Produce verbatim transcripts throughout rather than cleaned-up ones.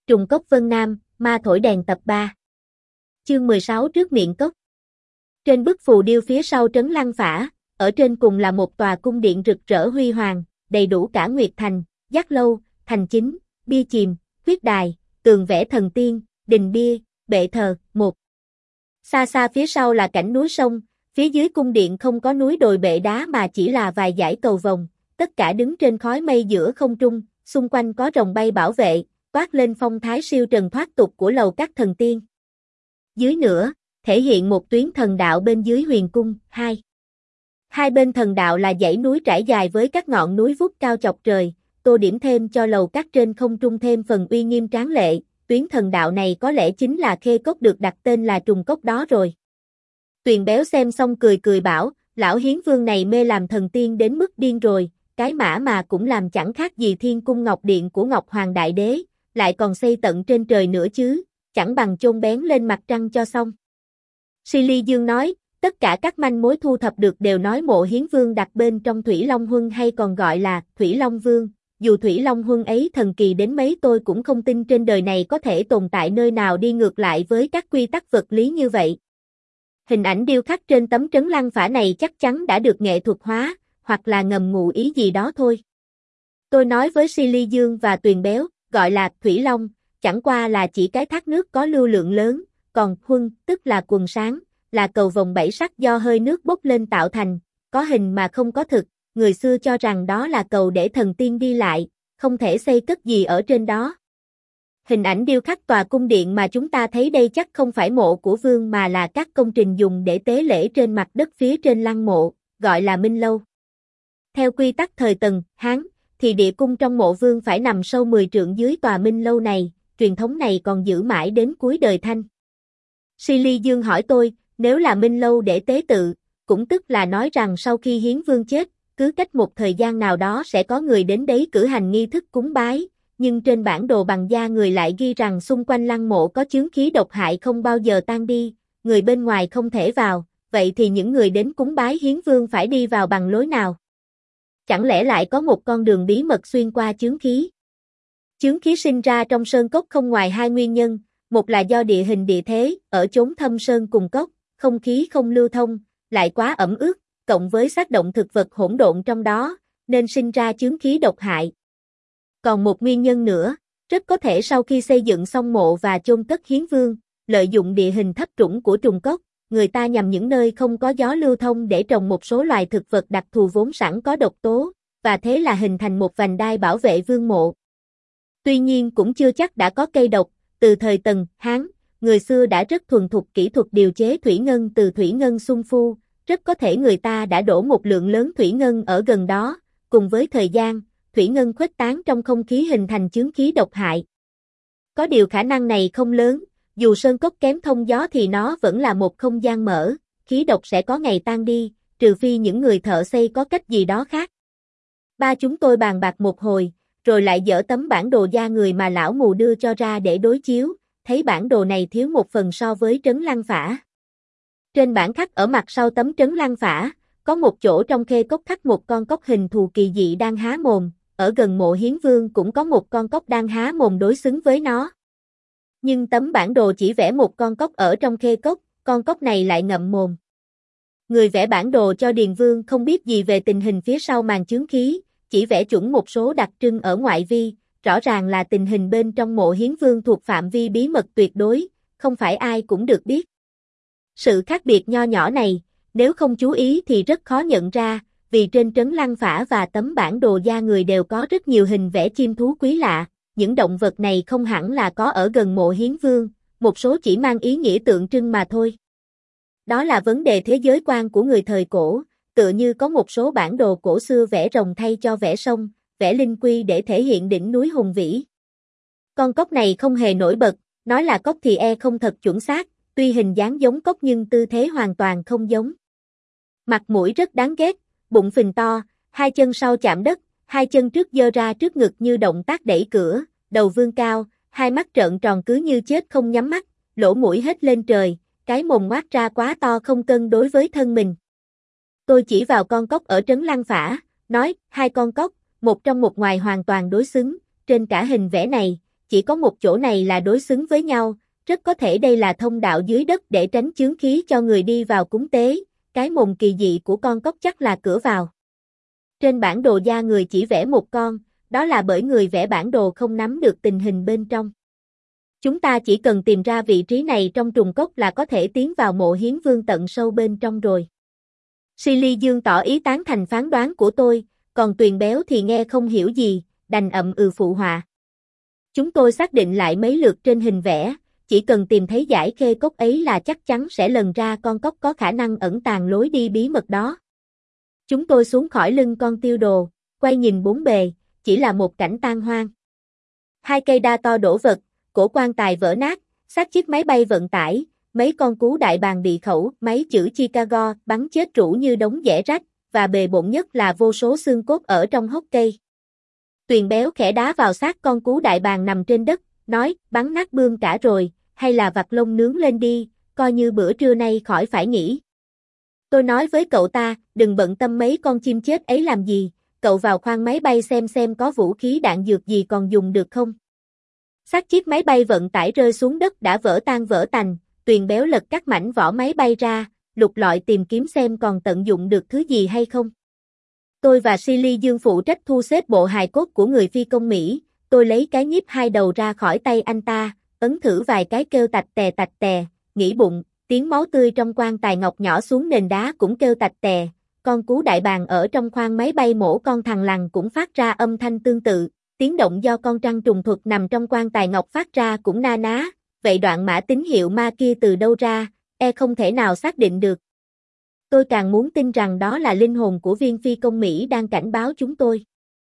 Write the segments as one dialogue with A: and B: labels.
A: Trùng cốc Vân Nam, ma thổi đèn tập ba. Chương mười sáu trước miệng cốc. Trên bức phù điêu phía sau trấn Lăng Phả, ở trên cùng là một tòa cung điện rực rỡ huy hoàng, đầy đủ cả Nguyệt Thành, Giác Lâu, Thành Chính, Bia Chìm, Huyết Đài, tường vẽ thần tiên, đình bia, bệ thờ, một. Xa xa phía sau là cảnh núi sông, phía dưới cung điện không có núi đồi bệ đá mà chỉ là vài dải cầu vồng, tất cả đứng trên khói mây giữa không trung, xung quanh có rồng bay bảo vệ, toát lên phong thái siêu trần thoát tục của lầu các thần tiên. Dưới nữa, thể hiện một tuyến thần đạo bên dưới huyền cung, hai. Hai bên thần đạo là dãy núi trải dài với các ngọn núi vút cao chọc trời, tô điểm thêm cho lầu các trên không trung thêm phần uy nghiêm tráng lệ, tuyến thần đạo này có lẽ chính là khê cốc được đặt tên là trùng cốc đó rồi. Tuyền Béo xem xong cười cười bảo, lão Hiến Vương này mê làm thần tiên đến mức điên rồi, cái mã mà cũng làm chẳng khác gì Thiên Cung Ngọc Điện của Ngọc Hoàng Đại Đế, lại còn xây tận trên trời nữa chứ, chẳng bằng chôn bén lên mặt trăng cho xong. Silly Dương nói, tất cả các manh mối thu thập được đều nói mộ Hiến Vương đặt bên trong Thủy Long Huân hay còn gọi là Thủy Long Vương, dù Thủy Long Huân ấy thần kỳ đến mấy tôi cũng không tin trên đời này có thể tồn tại nơi nào đi ngược lại với các quy tắc vật lý như vậy. Hình ảnh điêu khắc trên tấm trấn Lăng Phả này chắc chắn đã được nghệ thuật hóa, hoặc là ngầm ngụ ý gì đó thôi. Tôi nói với Silly Dương và Tuyền Béo, gọi là Thủy Long, chẳng qua là chỉ cái thác nước có lưu lượng lớn, còn Huân, tức là quần sáng, là cầu vồng bảy sắc do hơi nước bốc lên tạo thành, có hình mà không có thực, người xưa cho rằng đó là cầu để thần tiên đi lại, không thể xây cất gì ở trên đó. Hình ảnh điêu khắc tòa cung điện mà chúng ta thấy đây chắc không phải mộ của vương mà là các công trình dùng để tế lễ trên mặt đất phía trên lăng mộ, gọi là Minh Lâu. Theo quy tắc thời Tần, Hán, thì địa cung trong mộ vương phải nằm sâu mười trượng dưới tòa Minh Lâu này, truyền thống này còn giữ mãi đến cuối đời Thanh. Silly Dương hỏi tôi, nếu là Minh Lâu để tế tự, cũng tức là nói rằng sau khi Hiến Vương chết, cứ cách một thời gian nào đó sẽ có người đến đấy cử hành nghi thức cúng bái, nhưng trên bản đồ bằng da người lại ghi rằng xung quanh lăng mộ có chướng khí độc hại không bao giờ tan đi, người bên ngoài không thể vào, vậy thì những người đến cúng bái Hiến Vương phải đi vào bằng lối nào? Chẳng lẽ lại có một con đường bí mật xuyên qua chướng khí? Chướng khí sinh ra trong sơn cốc không ngoài hai nguyên nhân, một là do địa hình địa thế, ở chốn thâm sơn cùng cốc, không khí không lưu thông, lại quá ẩm ướt, cộng với tác động thực vật hỗn độn trong đó, nên sinh ra chướng khí độc hại. Còn một nguyên nhân nữa, rất có thể sau khi xây dựng xong mộ và chôn cất Hiến Vương, lợi dụng địa hình thấp trũng của trùng cốc, người ta nhằm những nơi không có gió lưu thông để trồng một số loài thực vật đặc thù vốn sẵn có độc tố, và thế là hình thành một vành đai bảo vệ vương mộ. Tuy nhiên cũng chưa chắc đã có cây độc, từ thời Tần, Hán, người xưa đã rất thuần thục kỹ thuật điều chế thủy ngân từ thủy ngân xung phu, rất có thể người ta đã đổ một lượng lớn thủy ngân ở gần đó, cùng với thời gian, thủy ngân khuếch tán trong không khí hình thành chướng khí độc hại. Có điều khả năng này không lớn, dù sơn cốc kém thông gió thì nó vẫn là một không gian mở, khí độc sẽ có ngày tan đi, trừ phi những người thợ xây có cách gì đó khác. Ba chúng tôi bàn bạc một hồi, rồi lại dở tấm bản đồ da người mà lão mù đưa cho ra để đối chiếu, thấy bản đồ này thiếu một phần so với trấn Lăng Phả. Trên bản khắc ở mặt sau tấm trấn Lăng Phả, có một chỗ trong khê cốc khắc một con cóc hình thù kỳ dị đang há mồm, ở gần mộ Hiến Vương cũng có một con cóc đang há mồm đối xứng với nó. Nhưng tấm bản đồ chỉ vẽ một con cóc ở trong khê cốc, con cóc này lại ngậm mồm. Người vẽ bản đồ cho Điền Vương không biết gì về tình hình phía sau màn chướng khí, chỉ vẽ chuẩn một số đặc trưng ở ngoại vi, rõ ràng là tình hình bên trong mộ Hiến Vương thuộc phạm vi bí mật tuyệt đối, không phải ai cũng được biết. Sự khác biệt nho nhỏ này, nếu không chú ý thì rất khó nhận ra, vì trên trấn Lăng Phả và tấm bản đồ da người đều có rất nhiều hình vẽ chim thú quý lạ, những động vật này không hẳn là có ở gần mộ Hiến Vương, một số chỉ mang ý nghĩa tượng trưng mà thôi. Đó là vấn đề thế giới quan của người thời cổ, tựa như có một số bản đồ cổ xưa vẽ rồng thay cho vẽ sông, vẽ linh quy để thể hiện đỉnh núi hùng vĩ. Con cóc này không hề nổi bật, nói là cóc thì e không thật chuẩn xác, tuy hình dáng giống cóc nhưng tư thế hoàn toàn không giống. Mặt mũi rất đáng ghét, bụng phình to, hai chân sau chạm đất, hai chân trước giơ ra trước ngực như động tác đẩy cửa, đầu vươn cao, hai mắt trợn tròn cứ như chết không nhắm mắt, lỗ mũi hết lên trời, cái mồm ngoác ra quá to không cân đối với thân mình. Tôi chỉ vào con cóc ở trấn Lăng Phả, nói, hai con cóc, một trong một ngoài hoàn toàn đối xứng, trên cả hình vẽ này, chỉ có một chỗ này là đối xứng với nhau, rất có thể đây là thông đạo dưới đất để tránh chướng khí cho người đi vào cúng tế, cái mồm kỳ dị của con cóc chắc là cửa vào. Trên bản đồ da người chỉ vẽ một con, đó là bởi người vẽ bản đồ không nắm được tình hình bên trong. Chúng ta chỉ cần tìm ra vị trí này trong trùng cốc là có thể tiến vào mộ hiến vương tận sâu bên trong rồi. Silly Dương tỏ ý tán thành phán đoán của tôi, còn Tuyền Béo thì nghe không hiểu gì, đành ậm ừ phụ họa. Chúng tôi xác định lại mấy lượt trên hình vẽ, chỉ cần tìm thấy giải khê cốc ấy là chắc chắn sẽ lần ra con cóc có khả năng ẩn tàng lối đi bí mật đó. Chúng tôi xuống khỏi lưng con tiêu đồ, quay nhìn bốn bề, chỉ là một cảnh tan hoang. Hai cây đa to đổ vật, cổ quan tài vỡ nát, xác chiếc máy bay vận tải, mấy con cú đại bàng bị khẩu, máy chữ Chicago bắn chết rũ như đống dẻ rách, và bề bộn nhất là vô số xương cốt ở trong hốc cây. Tuyền Béo khẽ đá vào xác con cú đại bàng nằm trên đất, nói, bắn nát bươm cả rồi, hay là vặt lông nướng lên đi, coi như bữa trưa nay khỏi phải nghỉ. Tôi nói với cậu ta, đừng bận tâm mấy con chim chết ấy làm gì, cậu vào khoang máy bay xem xem có vũ khí đạn dược gì còn dùng được không. Xác chiếc máy bay vận tải rơi xuống đất đã vỡ tan vỡ tành, Tuyền Béo lật các mảnh vỏ máy bay ra, lục lọi tìm kiếm xem còn tận dụng được thứ gì hay không. Tôi và Silly Dương phụ trách thu xếp bộ hài cốt của người phi công Mỹ, tôi lấy cái nhíp hai đầu ra khỏi tay anh ta, ấn thử vài cái kêu tạch tè tạch tè, nghĩ bụng, tiếng máu tươi trong quan tài ngọc nhỏ xuống nền đá cũng kêu tạch tè, con cú đại bàng ở trong khoang máy bay mổ con thằn lằn cũng phát ra âm thanh tương tự, tiếng động do con trăng trùng thuật nằm trong quan tài ngọc phát ra cũng na ná, vậy đoạn mã tín hiệu ma kia từ đâu ra, e không thể nào xác định được. Tôi càng muốn tin rằng đó là linh hồn của viên phi công Mỹ đang cảnh báo chúng tôi.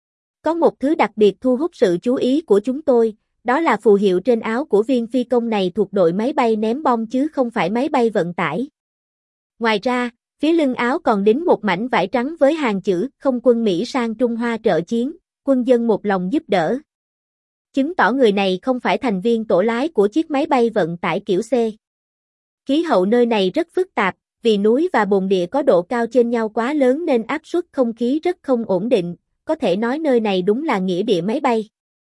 A: Có một thứ đặc biệt thu hút sự chú ý của chúng tôi, đó là phù hiệu trên áo của viên phi công này thuộc đội máy bay ném bom chứ không phải máy bay vận tải. Ngoài ra, phía lưng áo còn đính một mảnh vải trắng với hàng chữ không quân Mỹ sang Trung Hoa trợ chiến, quân dân một lòng giúp đỡ. Chứng tỏ người này không phải thành viên tổ lái của chiếc máy bay vận tải kiểu C. Khí hậu nơi này rất phức tạp, vì núi và bồn địa có độ cao trên nhau quá lớn nên áp suất không khí rất không ổn định, có thể nói nơi này đúng là nghĩa địa máy bay.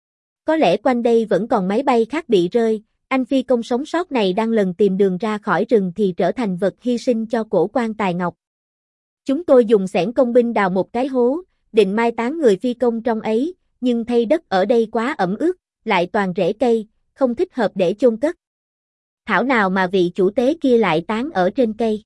A: Có lẽ quanh đây vẫn còn máy bay khác bị rơi, anh phi công sống sót này đang lần tìm đường ra khỏi rừng thì trở thành vật hy sinh cho cổ quan tài ngọc. Chúng tôi dùng xẻng công binh đào một cái hố, định mai táng người phi công trong ấy, nhưng thay đất ở đây quá ẩm ướt, lại toàn rễ cây, không thích hợp để chôn cất. Thảo nào mà vị chủ tế kia lại táng ở trên cây.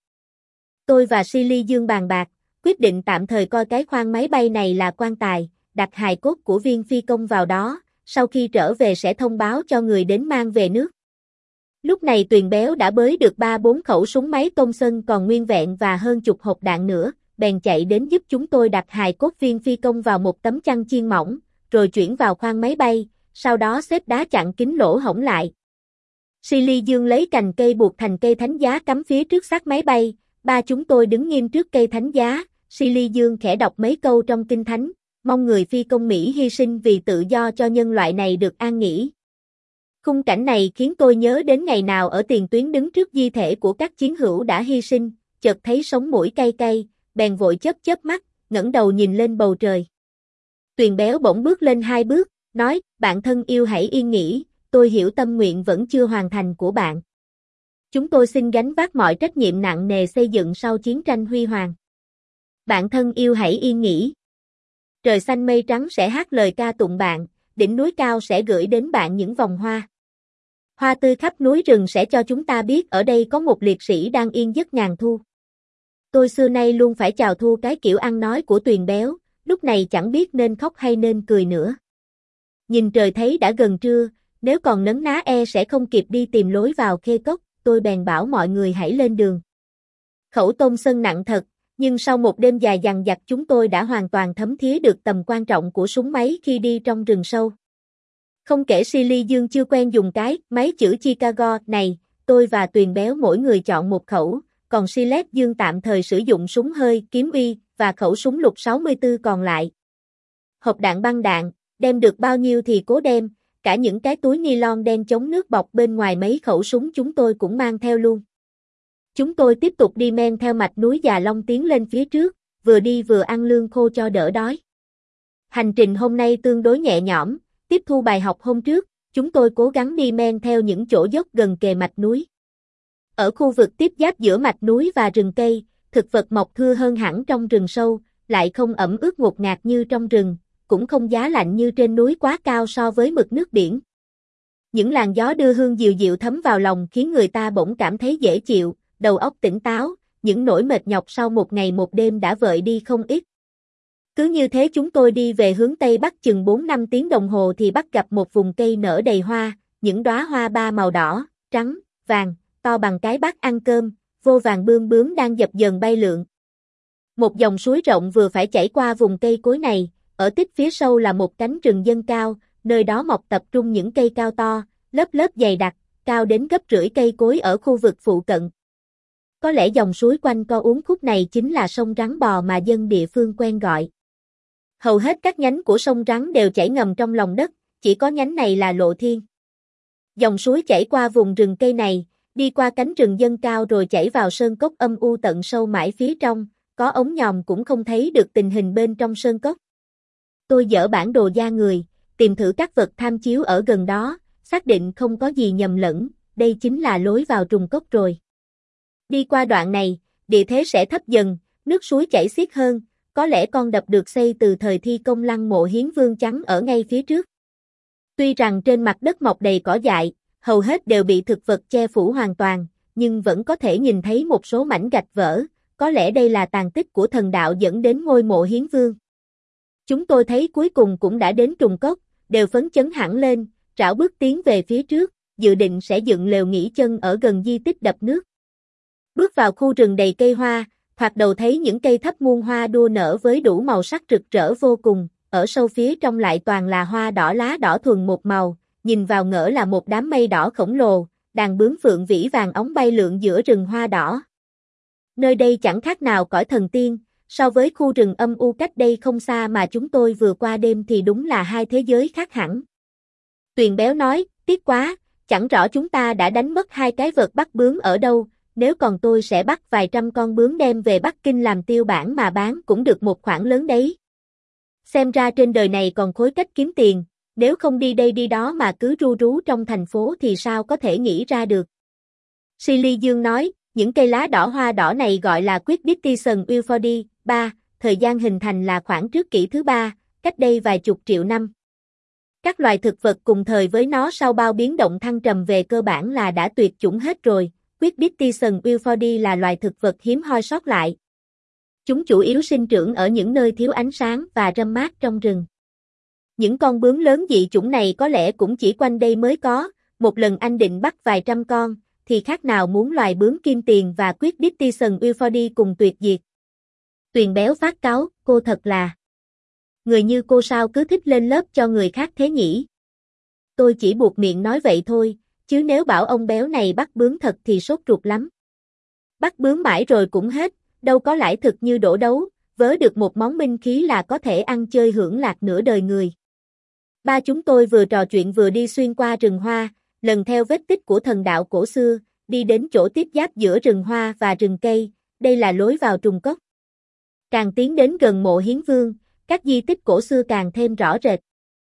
A: Tôi và Silly Dương bàn bạc, quyết định tạm thời coi cái khoang máy bay này là quan tài, đặt hài cốt của viên phi công vào đó, sau khi trở về sẽ thông báo cho người đến mang về nước. Lúc này Tuyền Béo đã bới được ba bốn khẩu súng máy Thompson còn nguyên vẹn và hơn chục hộp đạn nữa, bèn chạy đến giúp chúng tôi đặt hài cốt viên phi công vào một tấm chăn chiên mỏng, rồi chuyển vào khoang máy bay, sau đó xếp đá chặn kín lỗ hổng lại. Silly Dương lấy cành cây buộc thành cây thánh giá cắm phía trước xác máy bay, ba chúng tôi đứng nghiêm trước cây thánh giá, Silly Dương khẽ đọc mấy câu trong kinh thánh, mong người phi công Mỹ hy sinh vì tự do cho nhân loại này được an nghỉ. Khung cảnh này khiến tôi nhớ đến ngày nào ở tiền tuyến đứng trước di thể của các chiến hữu đã hy sinh, chợt thấy sống mũi cay cay, bèn vội chớp chớp mắt, ngẩng đầu nhìn lên bầu trời. Tuyền Béo bỗng bước lên hai bước, nói, bạn thân yêu hãy yên nghỉ, tôi hiểu tâm nguyện vẫn chưa hoàn thành của bạn. Chúng tôi xin gánh vác mọi trách nhiệm nặng nề xây dựng sau chiến tranh huy hoàng. Bạn thân yêu hãy yên nghỉ. Trời xanh mây trắng sẽ hát lời ca tụng bạn, đỉnh núi cao sẽ gửi đến bạn những vòng hoa. Hoa tươi khắp núi rừng sẽ cho chúng ta biết ở đây có một liệt sĩ đang yên giấc ngàn thu. Tôi xưa nay luôn phải chào thu cái kiểu ăn nói của Tuyền Béo, lúc này chẳng biết nên khóc hay nên cười nữa. Nhìn trời thấy đã gần trưa, nếu còn nấn ná e sẽ không kịp đi tìm lối vào khê cốc, tôi bèn bảo mọi người hãy lên đường. Khẩu tôm sân nặng thật, nhưng sau một đêm dài dằng dặc chúng tôi đã hoàn toàn thấm thía được tầm quan trọng của súng máy khi đi trong rừng sâu. Không kể Silly Dương chưa quen dùng cái máy chữ Chicago này, tôi và Tuyền Béo mỗi người chọn một khẩu, còn Sillet Dương tạm thời sử dụng súng hơi kiếm uy và khẩu súng lục sáu mươi tư còn lại. Hộp đạn băng đạn, đem được bao nhiêu thì cố đem, cả những cái túi ni-lon đen chống nước bọc bên ngoài mấy khẩu súng chúng tôi cũng mang theo luôn. Chúng tôi tiếp tục đi men theo mạch núi Già Long tiến lên phía trước, vừa đi vừa ăn lương khô cho đỡ đói. Hành trình hôm nay tương đối nhẹ nhõm, tiếp thu bài học hôm trước, Chúng tôi cố gắng đi men theo những chỗ dốc gần kề mạch núi. Ở khu vực tiếp giáp giữa mạch núi và rừng cây, thực vật mọc thưa hơn hẳn trong rừng sâu, lại không ẩm ướt ngột ngạt như trong rừng, cũng không giá lạnh như trên núi quá cao so với mực nước biển. Những làn gió đưa hương dịu dịu thấm vào lòng khiến người ta bỗng cảm thấy dễ chịu, đầu óc tỉnh táo, những nỗi mệt nhọc sau một ngày một đêm đã vơi đi không ít. Cứ như thế chúng tôi đi về hướng Tây Bắc chừng bốn năm tiếng đồng hồ thì bắt gặp một vùng cây nở đầy hoa, những đóa hoa ba màu đỏ, trắng, vàng, to bằng cái bát ăn cơm, vô vàng bươm bướm đang dập dờn bay lượn. Một dòng suối rộng vừa phải chảy qua vùng cây cối này, ở tích phía sâu là một cánh rừng dân cao, nơi đó mọc tập trung những cây cao to, lớp lớp dày đặc, cao đến gấp rưỡi cây cối ở khu vực phụ cận. Có lẽ dòng suối quanh co uốn khúc này chính là sông Rắn Bò mà dân địa phương quen gọi. Hầu hết các nhánh của sông Rắn đều chảy ngầm trong lòng đất, chỉ có nhánh này là lộ thiên. Dòng suối chảy qua vùng rừng cây này, đi qua cánh rừng dân cao rồi chảy vào sơn cốc âm u tận sâu mãi phía trong, có ống nhòm cũng không thấy được tình hình bên trong sơn cốc. Tôi dở bản đồ da người, tìm thử các vật tham chiếu ở gần đó, xác định không có gì nhầm lẫn, đây chính là lối vào trùng cốc rồi. Đi qua đoạn này, địa thế sẽ thấp dần, nước suối chảy xiết hơn, có lẽ con đập được xây từ thời thi công lăng mộ Hiến Vương trắng ở ngay phía trước. Tuy rằng trên mặt đất mọc đầy cỏ dại, hầu hết đều bị thực vật che phủ hoàn toàn, nhưng vẫn có thể nhìn thấy một số mảnh gạch vỡ, có lẽ đây là tàn tích của thần đạo dẫn đến ngôi mộ Hiến Vương. Chúng tôi thấy cuối cùng cũng đã đến trùng cốc, đều phấn chấn hẳn lên, rảo bước tiến về phía trước, dự định sẽ dựng lều nghỉ chân ở gần di tích đập nước. Bước vào khu rừng đầy cây hoa, thoạt đầu thấy những cây thấp muôn hoa đua nở với đủ màu sắc rực rỡ vô cùng, ở sâu phía trong lại toàn là hoa đỏ lá đỏ thuần một màu, nhìn vào ngỡ là một đám mây đỏ khổng lồ, đàn bướm phượng vĩ vàng óng bay lượn giữa rừng hoa đỏ. Nơi đây chẳng khác nào cõi thần tiên, so với khu rừng âm u cách đây không xa mà chúng tôi vừa qua đêm thì đúng là hai thế giới khác hẳn. Tuyền béo nói, tiếc quá, chẳng rõ chúng ta đã đánh mất hai cái vợt bắt bướm ở đâu, nếu còn tôi sẽ bắt vài trăm con bướm đem về Bắc Kinh làm tiêu bản mà bán cũng được một khoản lớn đấy. Xem ra trên đời này còn khối cách kiếm tiền, nếu không đi đây đi đó mà cứ ru rú trong thành phố thì sao có thể nghĩ ra được. Silly Dương nói, những cây lá đỏ hoa đỏ này gọi là Quiddittian Euphordi, ba, thời gian hình thành là khoảng trước kỷ thứ ba, cách đây vài chục triệu năm. Các loài thực vật cùng thời với nó sau bao biến động thăng trầm về cơ bản là đã tuyệt chủng hết rồi, Quiddittian Euphordi là loài thực vật hiếm hoi sót lại. Chúng chủ yếu sinh trưởng ở những nơi thiếu ánh sáng và râm mát trong rừng. Những con bướm lớn dị chủng này có lẽ cũng chỉ quanh đây mới có, một lần anh định bắt vài trăm con, thì khác nào muốn loài bướm kim tiền và Quiddittian Euphordi cùng tuyệt diệt. Tuyền béo phát cáu, cô thật là... Người như cô sao cứ thích lên lớp cho người khác thế nhỉ? Tôi chỉ buộc miệng nói vậy thôi, chứ nếu bảo ông béo này bắt bướm thật thì sốt ruột lắm. Bắt bướm mãi rồi cũng hết, đâu có lãi thực như đổ đấu, vớ được một món minh khí là có thể ăn chơi hưởng lạc nửa đời người. Ba chúng tôi vừa trò chuyện vừa đi xuyên qua rừng hoa, lần theo vết tích của thần đạo cổ xưa, đi đến chỗ tiếp giáp giữa rừng hoa và rừng cây, đây là lối vào trùng cốc. Càng tiến đến gần mộ Hiến Vương, các di tích cổ xưa càng thêm rõ rệt.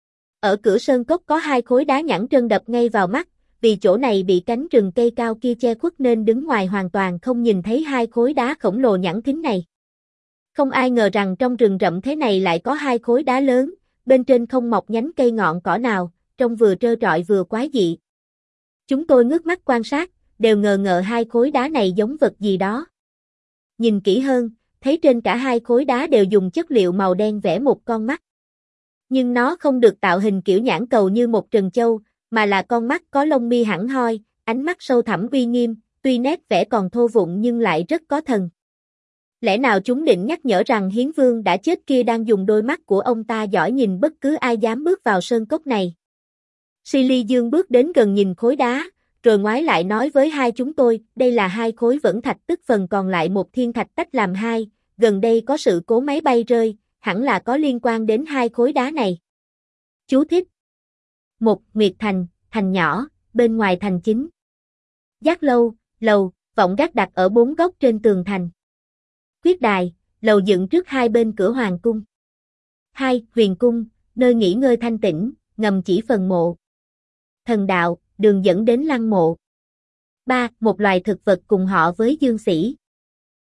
A: Ở cửa sơn cốc có hai khối đá nhẵn trơn đập ngay vào mắt, vì chỗ này bị cánh rừng cây cao kia che khuất nên đứng ngoài hoàn toàn không nhìn thấy hai khối đá khổng lồ nhẵn thính này. Không ai ngờ rằng trong rừng rậm thế này lại có hai khối đá lớn, bên trên không mọc nhánh cây ngọn cỏ nào, trông vừa trơ trọi vừa quái dị. Chúng tôi ngước mắt quan sát, đều ngờ ngợ hai khối đá này giống vật gì đó. Nhìn kỹ hơn, thấy trên cả hai khối đá đều dùng chất liệu màu đen vẽ một con mắt. Nhưng nó không được tạo hình kiểu nhãn cầu như một trần châu, mà là con mắt có lông mi hẳn hoi, ánh mắt sâu thẳm uy nghiêm, tuy nét vẽ còn thô vụng nhưng lại rất có thần. Lẽ nào chúng định nhắc nhở rằng Hiến Vương đã chết kia đang dùng đôi mắt của ông ta dõi nhìn bất cứ ai dám bước vào sơn cốc này. Silly Dương bước đến gần nhìn khối đá, rồi ngoái lại nói với hai chúng tôi, đây là hai khối vẫn thạch tức phần còn lại một thiên thạch tách làm hai, gần đây có sự cố máy bay rơi, hẳn là có liên quan đến hai khối đá này. Chú thích. Một, Nguyệt Thành, thành nhỏ, bên ngoài thành chính. Giác lâu, lầu, vọng gác đặt ở bốn góc trên tường thành. Quyết đài, lầu dựng trước hai bên cửa hoàng cung. Hai, Huyền cung, nơi nghỉ ngơi thanh tĩnh, ngầm chỉ phần mộ. thần đạo, đường dẫn đến lăng mộ. ba. Một loài thực vật cùng họ với Dương Sĩ,